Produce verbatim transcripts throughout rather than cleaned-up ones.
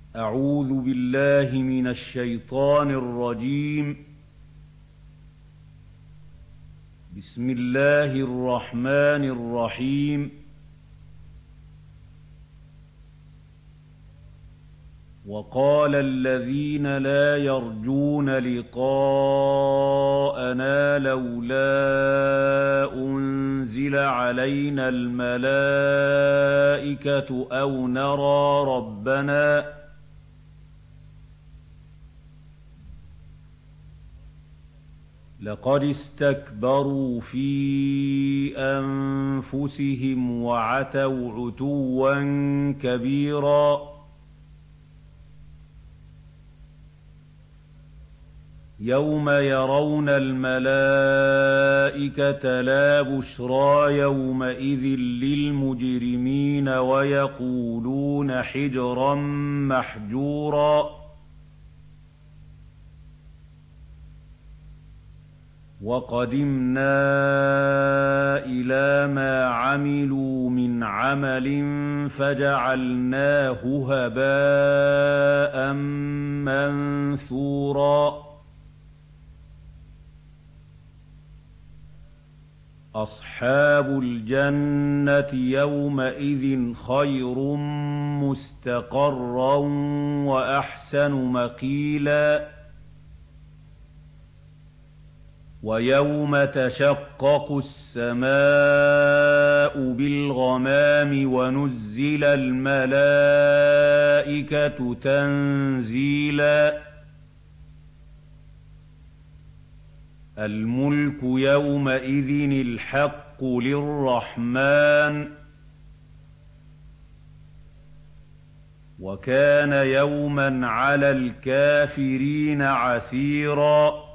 أعوذ بالله من الشيطان الرجيم. بسم الله الرحمن الرحيم. وقال الذين لا يرجون لقاءنا لولا أنزل علينا الملائكة أو نرى ربنا لقد استكبروا في أنفسهم وعتوا عتوا كبيرا. يوم يرون الملائكة لا بشرى يومئذ للمجرمين ويقولون حجرا محجورا. وقدمنا إلى ما عملوا من عمل فجعلناه هباء منثورا. أصحاب الجنة يومئذ خير مستقرا وأحسن مقيلا. ويوم تشقق السماء بالغمام ونزل الملائكة تنزيلا. الملك يومئذ الحق للرحمن وكان يوما على الكافرين عسيرا.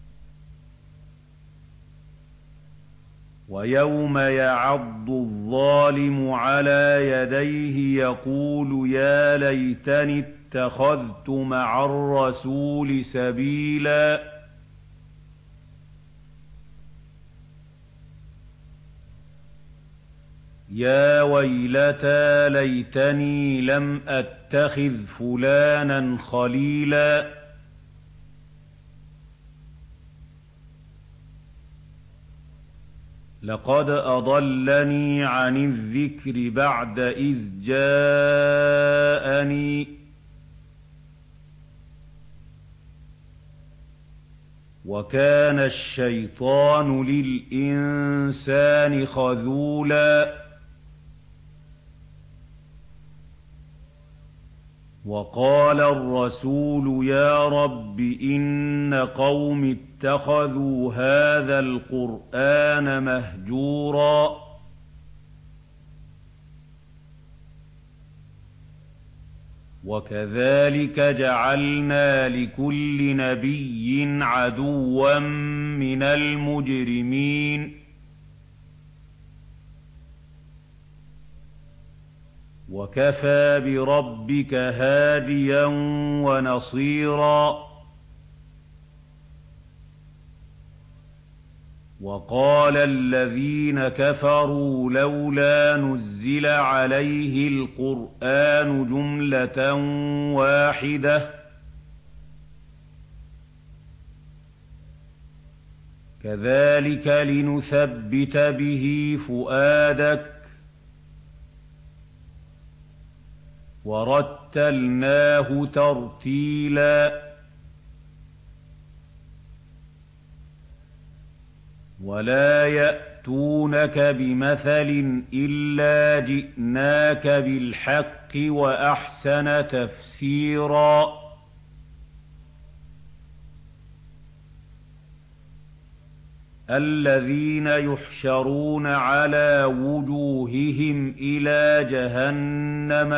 ويوم يعض الظالم على يديه يقول يا ليتني اتخذت مع الرسول سبيلا. يا ويلتى ليتني لم أتخذ فلانا خليلا. لقد أضلني عن الذكر بعد إذ جاءني وكان الشيطان للإنسان خذولا. وقال الرسول يا رب إن قوم اتخذوا هذا القرآن مهجورا. وكذلك جعلنا لكل نبي عدوا من المجرمين وكفى بربك هاديا ونصيرا. وقال الذين كفروا لولا نزل عليه القرآن جملة واحدة كذلك لنثبت به فؤادك ورتلناه ترتيلا. ولا يأتونك بمثل إلا جئناك بالحق وأحسن تفسيرا. الذين يحشرون على وجوههم إلى جهنم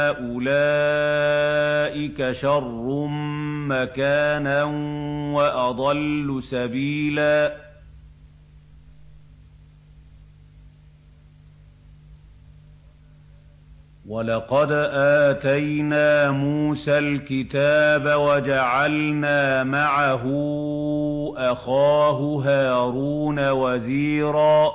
أولئك شر مكانا وأضل سبيلا. ولقد آتينا موسى الكتاب وجعلنا معه أخاه هارون وزيرا.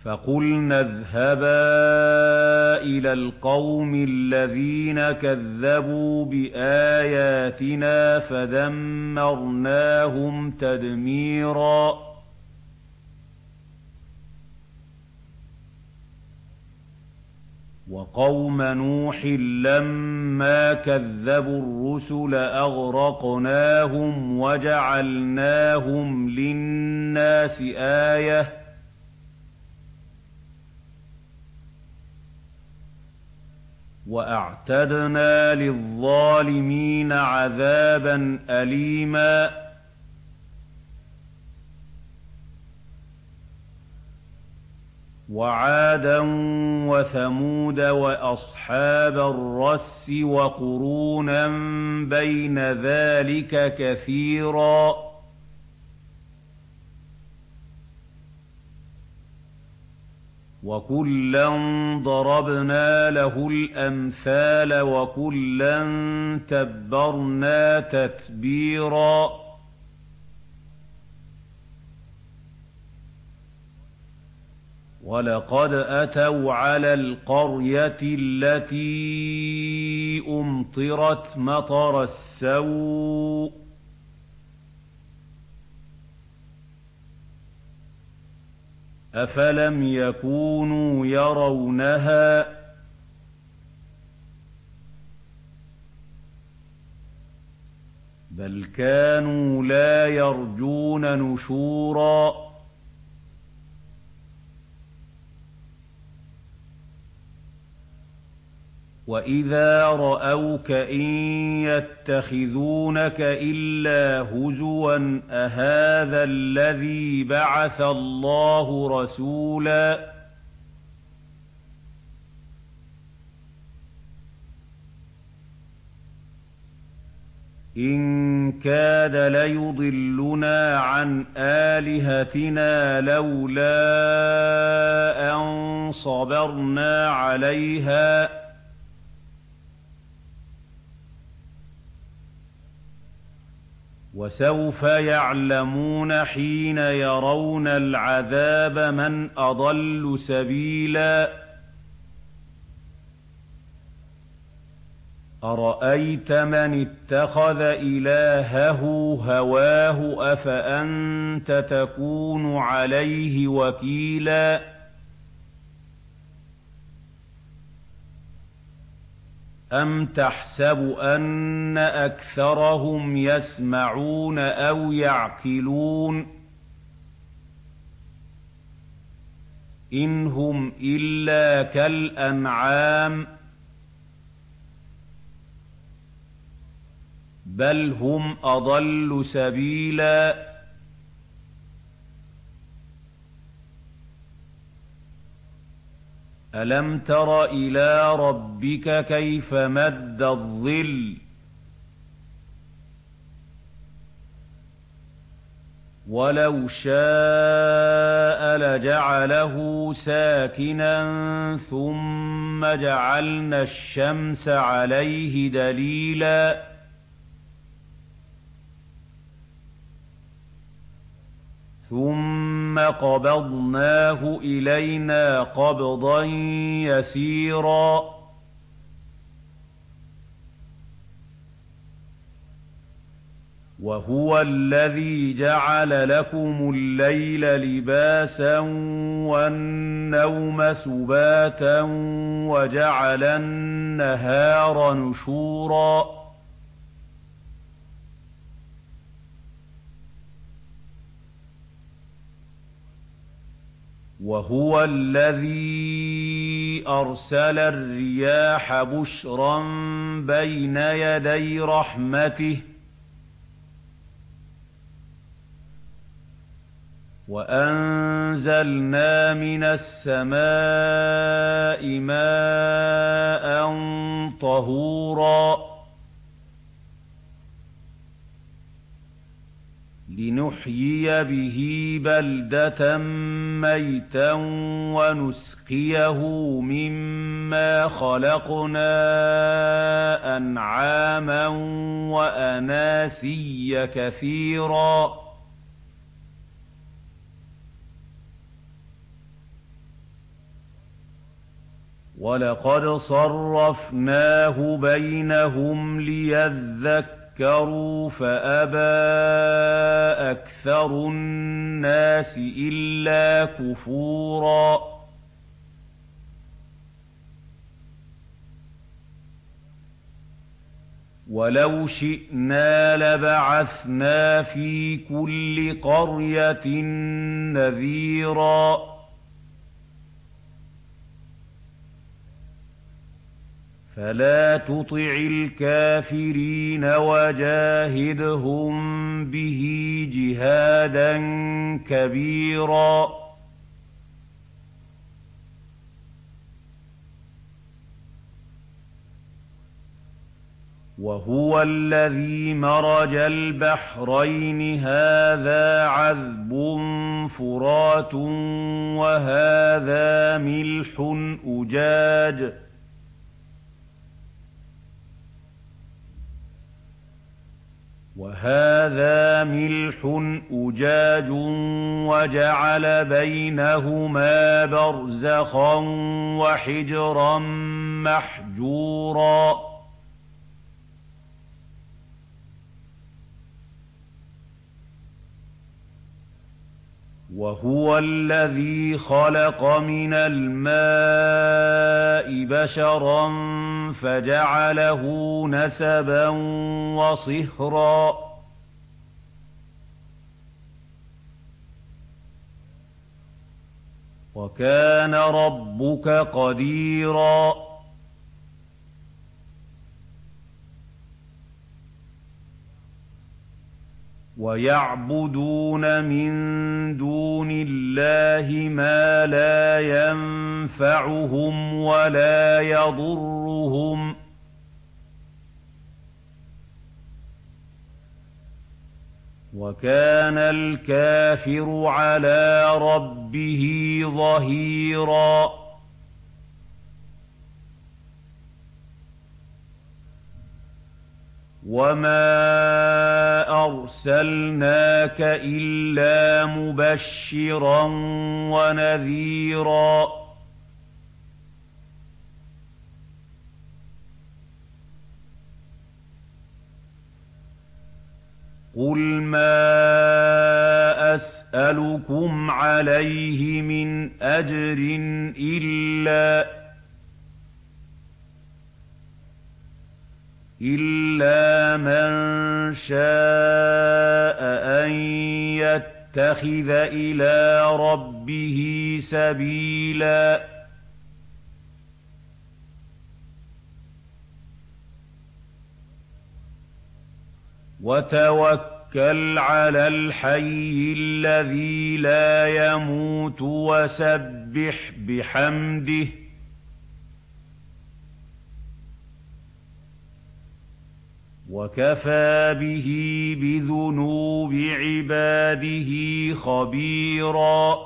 فقلنا اذهبا إلى القوم الذين كذبوا بآياتنا فدمرناهم تدميرا وقوم نوح لما كذبوا الرسل أغرقناهم وجعلناهم للناس آية وأعتدنا للظالمين عذابا أليما وعادا وثمود وأصحاب الرس وقرونا بين ذلك كثيرا وكلا ضربنا له الأمثال وكلا تبرنا تتبيرا ولقد أتوا على القرية التي أمطرت مطر السوء أفلم يكونوا يرونها بل كانوا لا يرجون نشورا وإذا رأوك إن يتخذونك إلا هزوا أهذا الذي بعث الله رسولا إن كاد ليضلنا عن آلهتنا لولا أن صبرنا عليها وسوف يعلمون حين يرون العذاب من أضل سبيلا أرأيت من اتخذ إلهه هواه أفأنت تكون عليه وكيلا أم تحسب أن أكثرهم يسمعون أو يعقلون إن هم إلا كالأنعام بل هم أضل سبيلا ألم تر إلى ربك كيف مد الظل ولو شاء لجعله ساكنا ثم جعلنا الشمس عليه دليلا ثم قبضناه إلينا قبضا يسيرا وهو الذي جعل لكم الليل لباسا والنوم سباتا وجعل النهار نشورا وهو الذي أرسل الرياح بشرا بين يدي رحمته وأنزلنا من السماء ماء طهورا لنحيي به بلدة ميتا ونسقيه مما خلقنا أنعاما وأناسيا كثيرا وَلَقَدْ صَرَّفْنَاهُ بَيْنَهُمْ لِيَذَّكَّرُوا فَأَبَىٰ أَكْثَرُ النَّاسِ إِلَّا كُفُورًا وَلَوْ شِئْنَا لَبَعَثْنَا فِي كُلِّ قَرْيَةٍ نَّذِيرًا فَلَا تُطِعِ الْكَافِرِينَ وَجَاهِدْهُم بِهِ جِهَادًا كَبِيرًا وَهُوَ الَّذِي مَرَجَ الْبَحْرَيْنِ هَٰذَا عَذْبٌ فُرَاتٌ وَهَٰذَا مِلْحٌ أُجَاجٌ وَهَٰذَا مِلْحٌ أُجَاجٌ وَجَعَلَ بَيْنَهُمَا بَرْزَخًا وَحِجْرًا مَّحْجُورًا وَهُوَ الَّذِي خَلَقَ مِنَ الْمَاءِ بَشَرًا فَجَعَلَهُ نَسَبًا وَصِهْرًا ۗ وَكَانَ رَبُّكَ قَدِيرًا وَيَعْبُدُونَ مِن دُونِ اللَّهِ مَا لَا يَنفَعُهُمْ وَلَا يَضُرُّهُمْ ۗ وَكَانَ الْكَافِرُ عَلَىٰ رَبِّهِ ظَهِيرًا وَمَا أَرْسَلْنَاكَ إِلَّا مُبَشِّرًا وَنَذِيرًا قُلْ مَا أَسْأَلُكُمْ عَلَيْهِ مِنْ أَجْرٍ إِلَّا إِلَّا مَن شَاءَ أَن يَتَّخِذَ إِلَىٰ رَبِّهِ سَبِيلًا وَتَوَكَّلْ عَلَى الْحَيِّ الَّذِي لَا يَمُوتُ وَسَبِّحْ بِحَمْدِهِ وَكَفَىٰ بِهِ بِذُنُوبِ عِبَادِهِ خَبِيرًا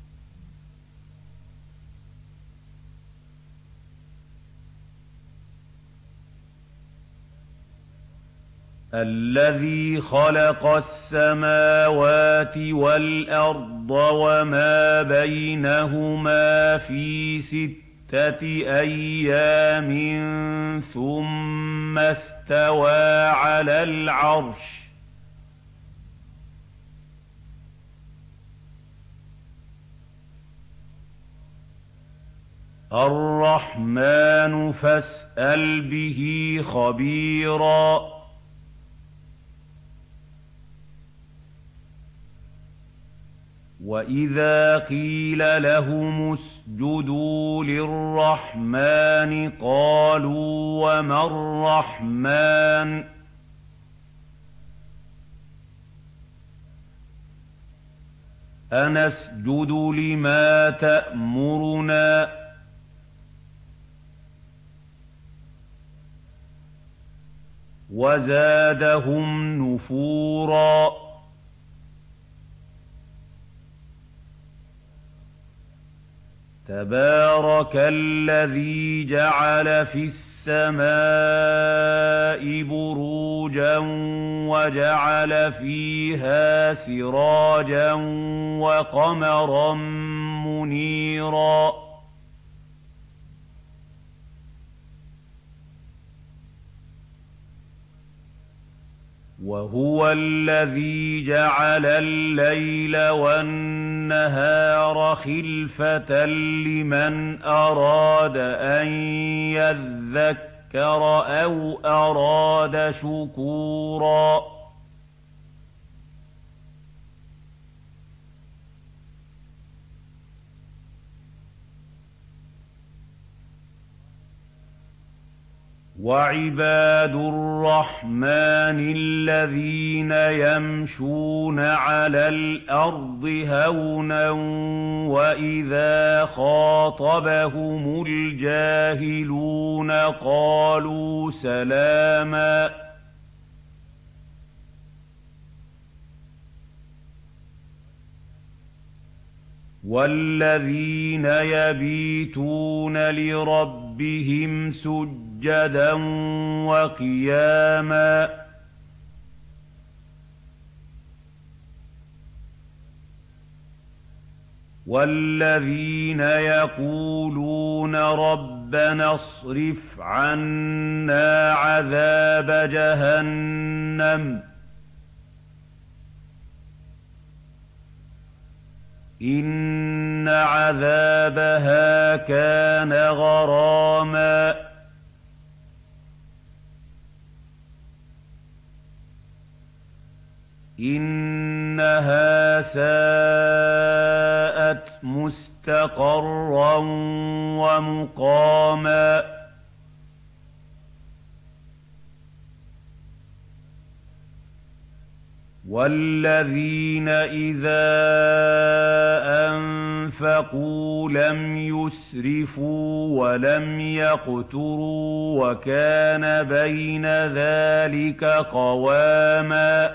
الَّذِي خَلَقَ السَّمَاوَاتِ وَالْأَرْضَ وَمَا بَيْنَهُمَا فِي سِتَّةِ أَيَّامٍ ثُمَّ اسْتَوَىٰ عَلَى الْعَرْشِ ۚ الرَّحْمَٰنُ فَاسْأَلْ بِهِ خَبِيرًا وَإِذَا قِيلَ لَهُمُ اسْجُدُوا لِلرَّحْمَٰنِ قَالُوا وَمَا الرَّحْمَٰنُ أَنَسْجُدُ لِمَا تَأْمُرُنَا وَزَادَهُمْ نُفُورًا تَبَارَكَ الَّذِي جَعَلَ فِي السَّمَاءِ بُرُوجًا وَجَعَلَ فِيهَا سِرَاجًا وَقَمَرًا مُّنِيرًا وهو الذي جعل الليل والنهار خلفة لمن أراد أن يذكر أو أراد شكورا وعباد الرحمن الذين يمشون على الأرض هونا وإذا خاطبهم الجاهلون قالوا سلاما والذين يبيتون لربهم سجدا وقياما والذين يقولون ربنا اصرف عنا عذاب جهنم إن عذابها كان غراما إنها ساءت مستقرا ومقاما والذين إذا أنفقوا لم يسرفوا ولم يقتروا وكان بين ذلك قواما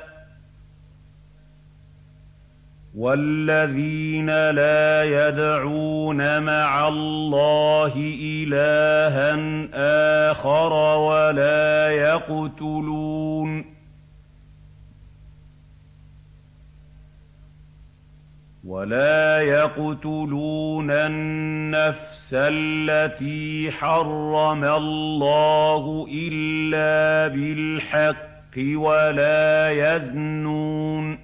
والذين لا يدعون مع الله إلها آخر ولا يقتلون ولا يقتلون النفس التي حرم الله إلا بالحق ولا يزنون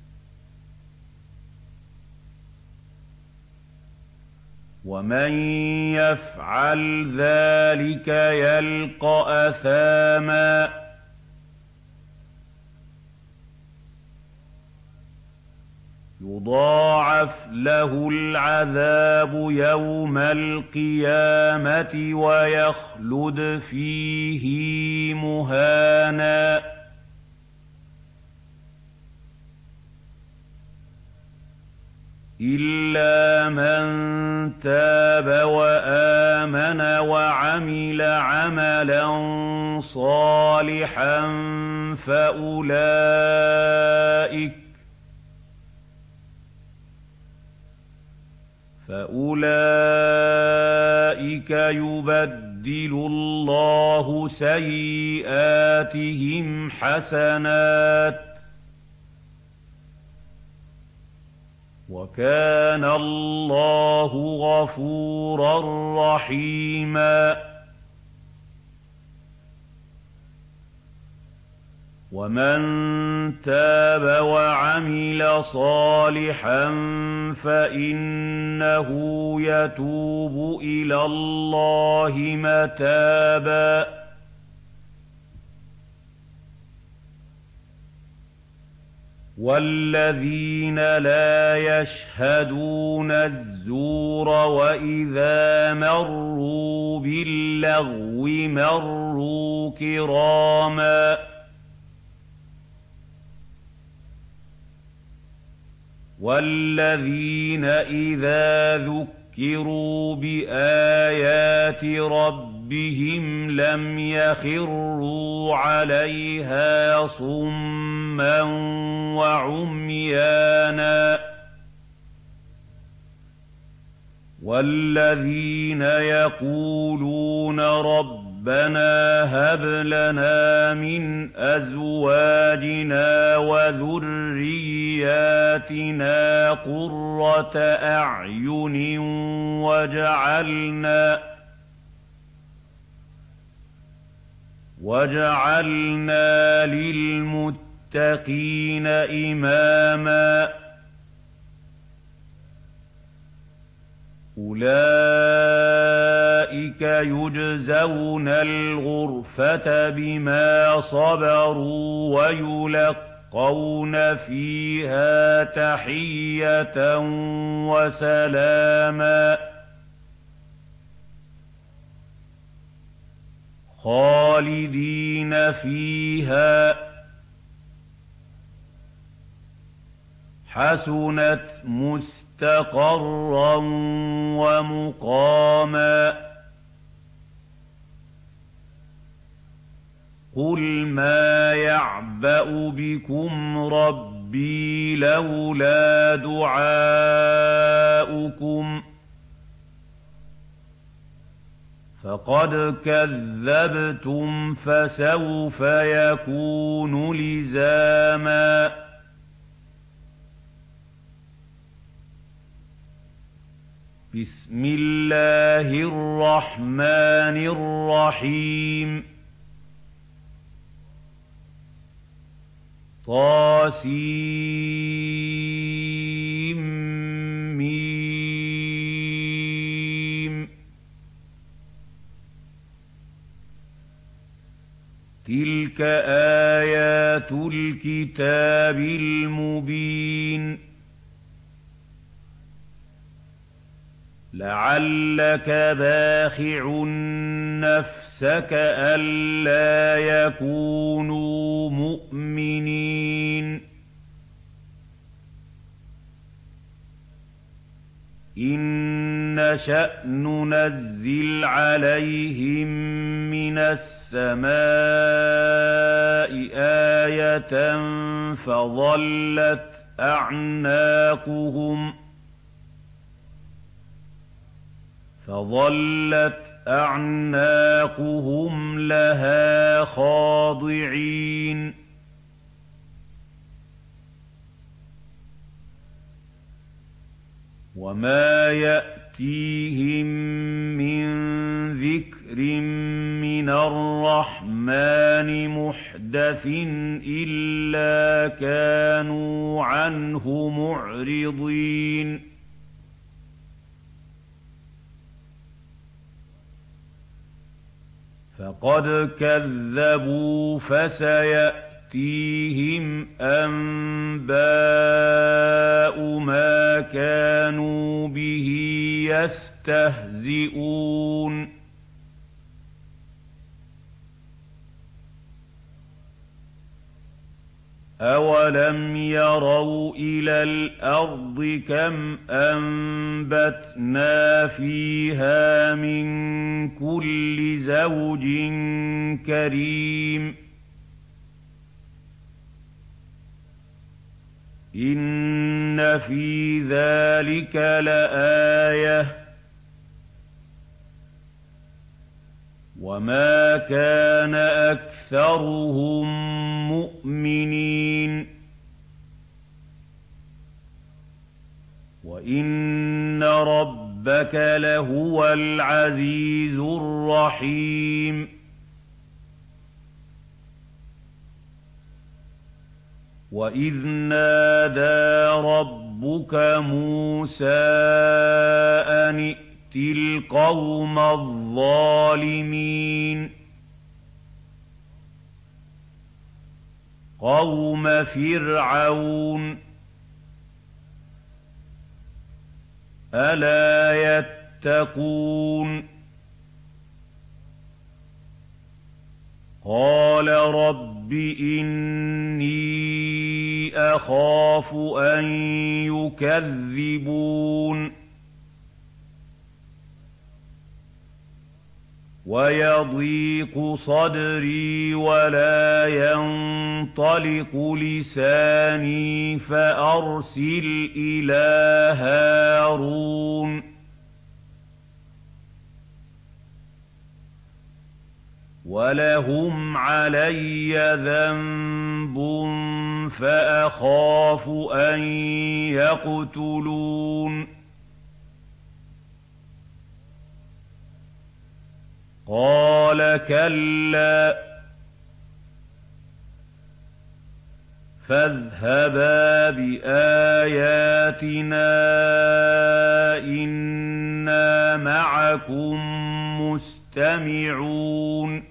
ومن يفعل ذلك يلقى أثاما يضاعف له العذاب يوم القيامة ويخلد فيه مهانا إلا من تاب وآمن وعمل عملا صالحا فأولئك فأولئك يبدل الله سيئاتهم حسنات وكان الله غفورا رحيما ومن تاب وعمل صالحا فإنه يتوب إلى الله متابا والذين لا يشهدون الزور وإذا مروا باللغو مروا كراما والذين إذا ذكروا بآيات ربهم لم يخروا عليها صما وعميانا والذين يقولون ربنا هب لنا من أزواجنا وذرياتنا قرة أعين واجعلنا واجعلنا للمتقين للمتقين إماما أولئك يجزون الغرفة بما صبروا ويلقون فيها تحية وسلاما خالدين فيها حسنت مستقرا ومقاما قل ما يعبأ بكم ربي لولا دعاؤكم فقد كذبتم فسوف يكون لزاما بسم الله الرحمن الرحيم طاسيم ميم تلك آيات الكتاب المبين لعلك باخع نفسك ألا يكونوا مؤمنين إن نشأ ننزل عليهم من السماء آية فظلت أعناقهم فظلت أعناقهم لها خاضعين وما يأتيهم من ذكر من الرحمن محدث إلا كانوا عنه معرضين فقد كذبوا فسيأتيهم أنباء ما كانوا به يستهزئون أولم يروا إلى الأرض كم أنبتنا فيها من كل زوج كريم إن في ذلك لآية وما كان أكثرهم مؤمنين وإن ربك لهو العزيز الرحيم وإذ نادى ربك موسى أن ائت القوم الظالمين قوم فرعون ألا يتقون قال رب إني أخاف أن يكذبون ويضيق صدري ولا ينطلق لساني فأرسل إلى هارون ولهم علي ذنب فأخاف أن يقتلون قال كلا فاذهبا بآياتنا إنا معكم مستمعون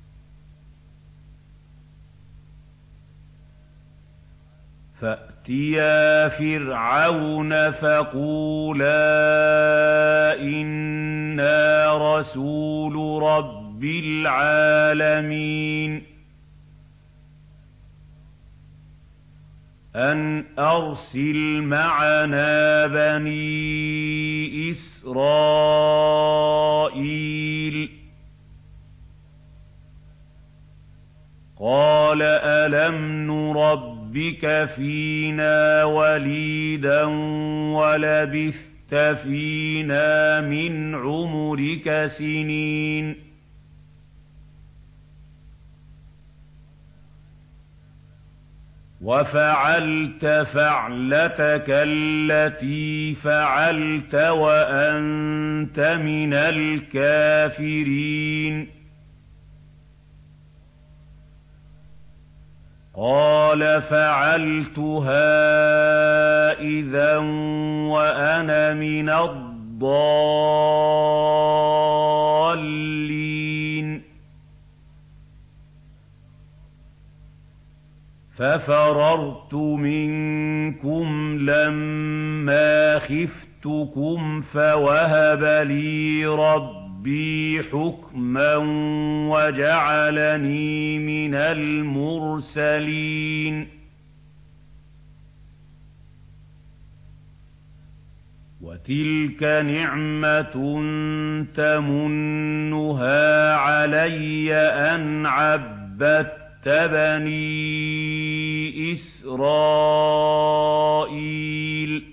فأتيا فرعون فقولا إنا رسول رب العالمين أن أرسل معنا بني إسرائيل قال ألم نربك فينا وليدا ولبثت فينا من عمرك سنين وفعلت فعلتك التي فعلت وأنت من الكافرين قال فعلتها إذا وأنا من الضالين ففررت منكم لما خفتكم فوهب لي ربي حكما وجعلني من المرسلين وتلك نعمة تمنها علي أن عبدت بني إسرائيل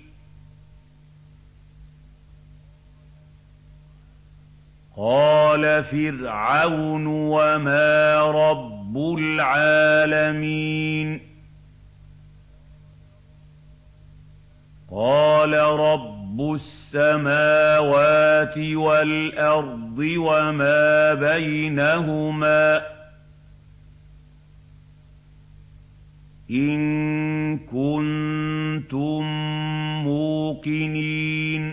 قال فرعون وما رب العالمين قال رب السماوات والأرض وما بينهما إن كنتم موقنين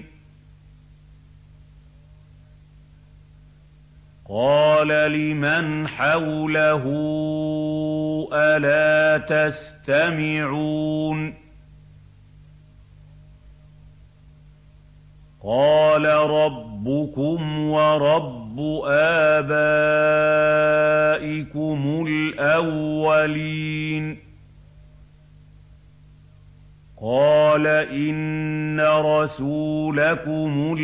قال لمن حوله ألا تستمعون قال ربكم ورب آبائكم الأولين قال إن رسولكم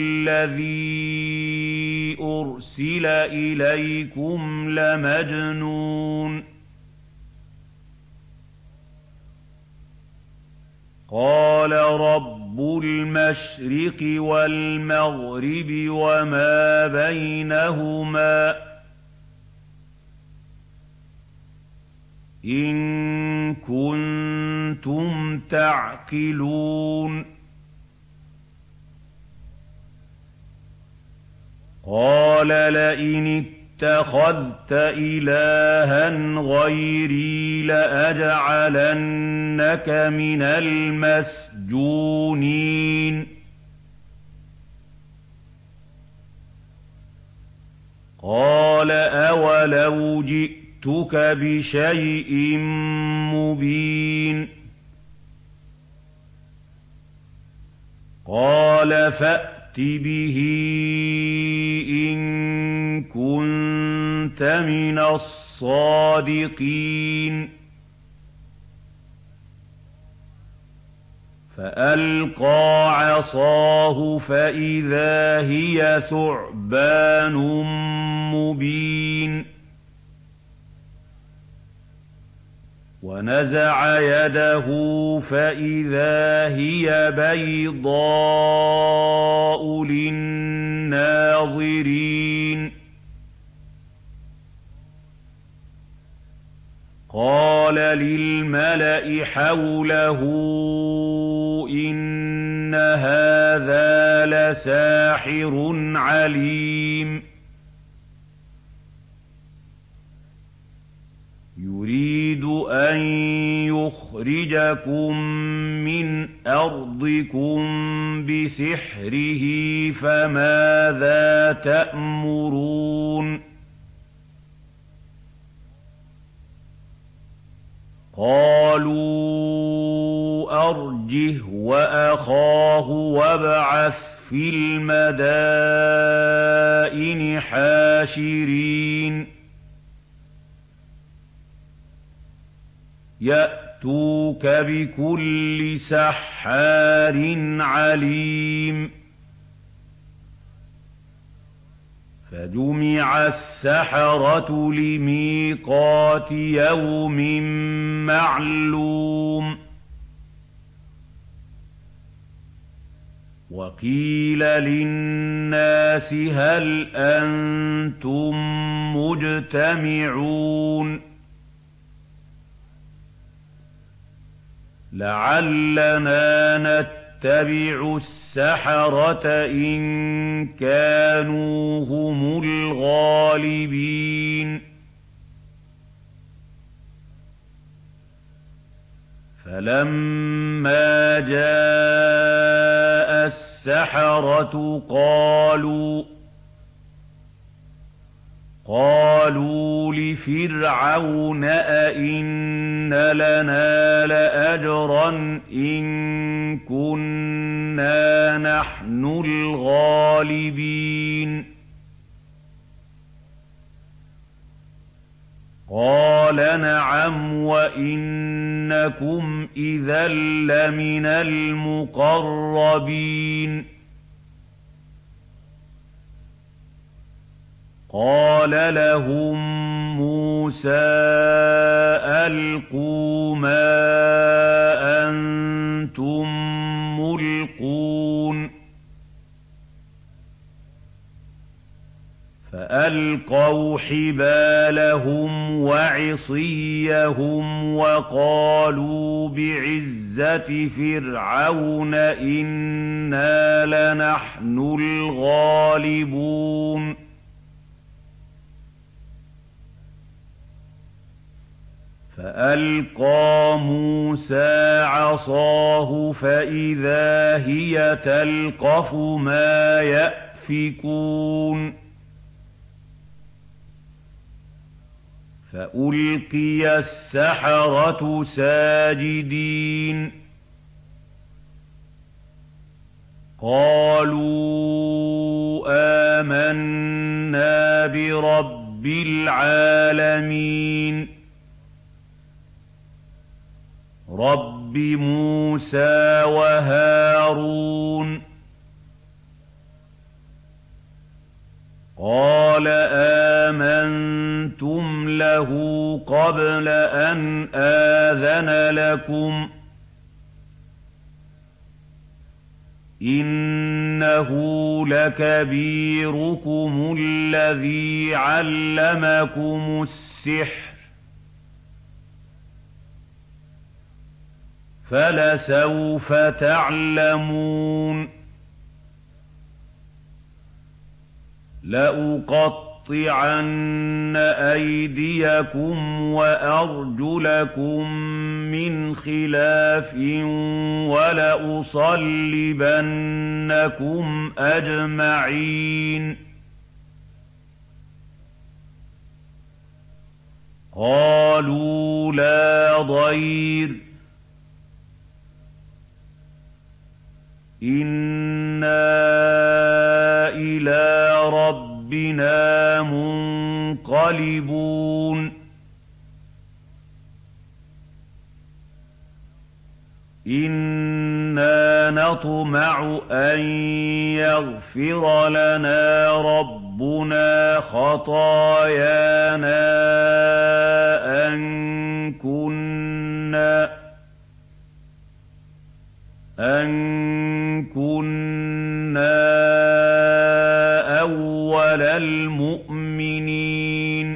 الذي أرسل إليكم لمجنون قال رب المشرق والمغرب وما بينهما إن كنتم تعقلون قال لئن اتخذت إلها غيري لأجعلنك من المسجونين قال أولو جئت جئتك بشيء مبين قال فأت به إن كنت من الصادقين فألقى عصاه فإذا هي ثعبان مبين ونزع يده فإذا هي بيضاء للناظرين قال للملأ حوله إن هذا لساحر عليم يريد أن ليخرجكم من أرضكم بسحره فماذا تأمرون قالوا أرجه وأخاه وابعث في المدائن حاشرين يأتوك بكل سحار عليم فجمع السحرة لميقات يوم معلوم وقيل للناس هل أنتم مجتمعون لعلنا نتبع السحرة إن كانوا هم الغالبين فلما جاء السحرة قالوا قالوا لفرعون أئن لنا لأجرا إن كنا نحن الغالبين قال نعم وإنكم إذا لمن المقربين قال لهم موسى ألقوا ما أنتم ملقون فألقوا حبالهم وعصيهم وقالوا بعزة فرعون إنا لنحن الغالبون فألقى موسى عصاه فإذا هي تلقف ما يأفكون فألقي السحرة ساجدين قالوا آمنا برب العالمين رب موسى وهارون قال آمنتم له قبل أن آذن لكم إنه لكبيركم الذي علمكم السحر فلسوف تعلمون لأقطعن أيديكم وأرجلكم من خلاف ولأصلبنكم أجمعين قالوا لا ضير إنا إلى ربنا منقلبون إنا نطمع أن يغفر لنا ربنا خطايانا أن كنا أن كنا أول المؤمنين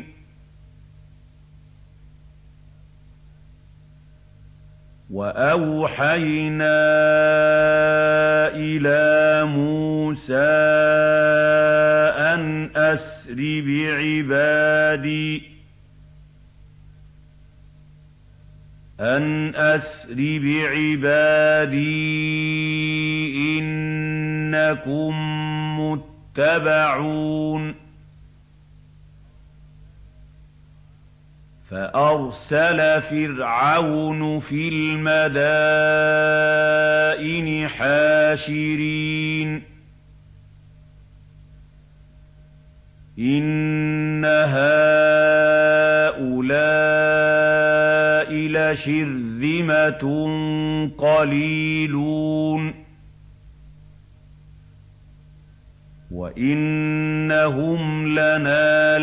وأوحينا إلى موسى أن أسر بعبادي أن أسر بعبادي إنكم متبعون فأرسل فرعون في المدائن حاشرين إن هؤلاء لشرذمة قليلون وإنهم لنا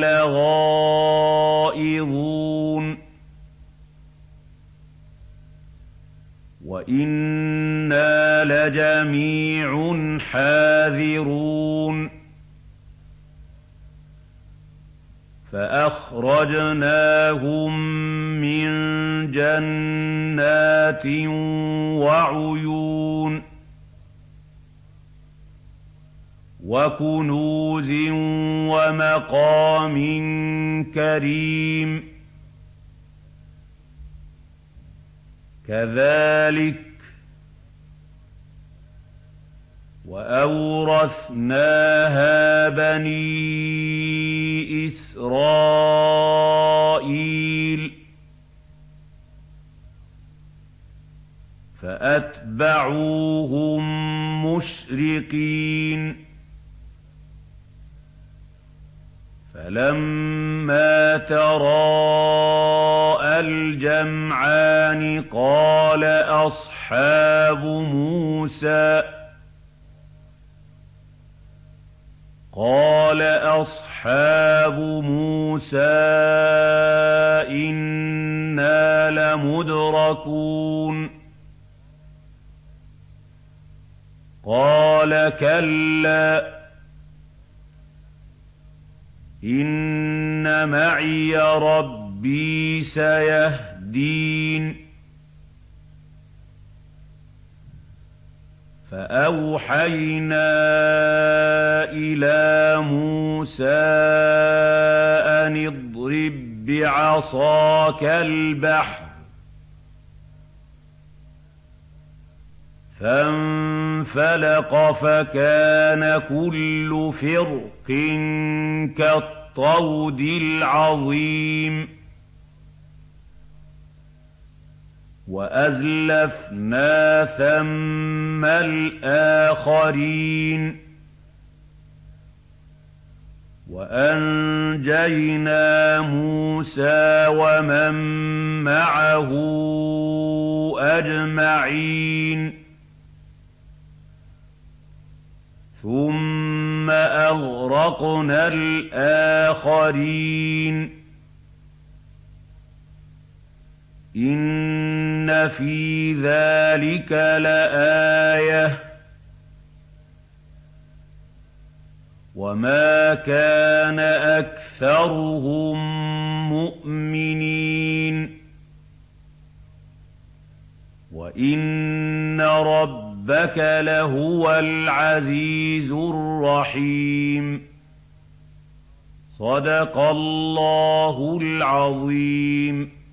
لغائظون وإنا لجميع حاذرون فأخرجناهم من جنات وعيون وكنوز ومقام كريم كذلك وأورثناها بني إسرائيل فأتبعوهم مشرقين فلما تراءى الجمعان قال أصحاب موسى قال أصحاب موسى إنا لمدركون قال كلا إن معي ربي سيهدين فأوحينا إلى موسى أن اضرب بعصاك البحر فانفلق فكان كل فرق كالطود العظيم وأزلفنا ثم الآخرين وأنجينا موسى ومن معه أجمعين ثم أغرقنا الآخرين إن في ذلك لآية وما كان أكثرهم مؤمنين وإن ربك لهو العزيز الرحيم صدق الله العظيم.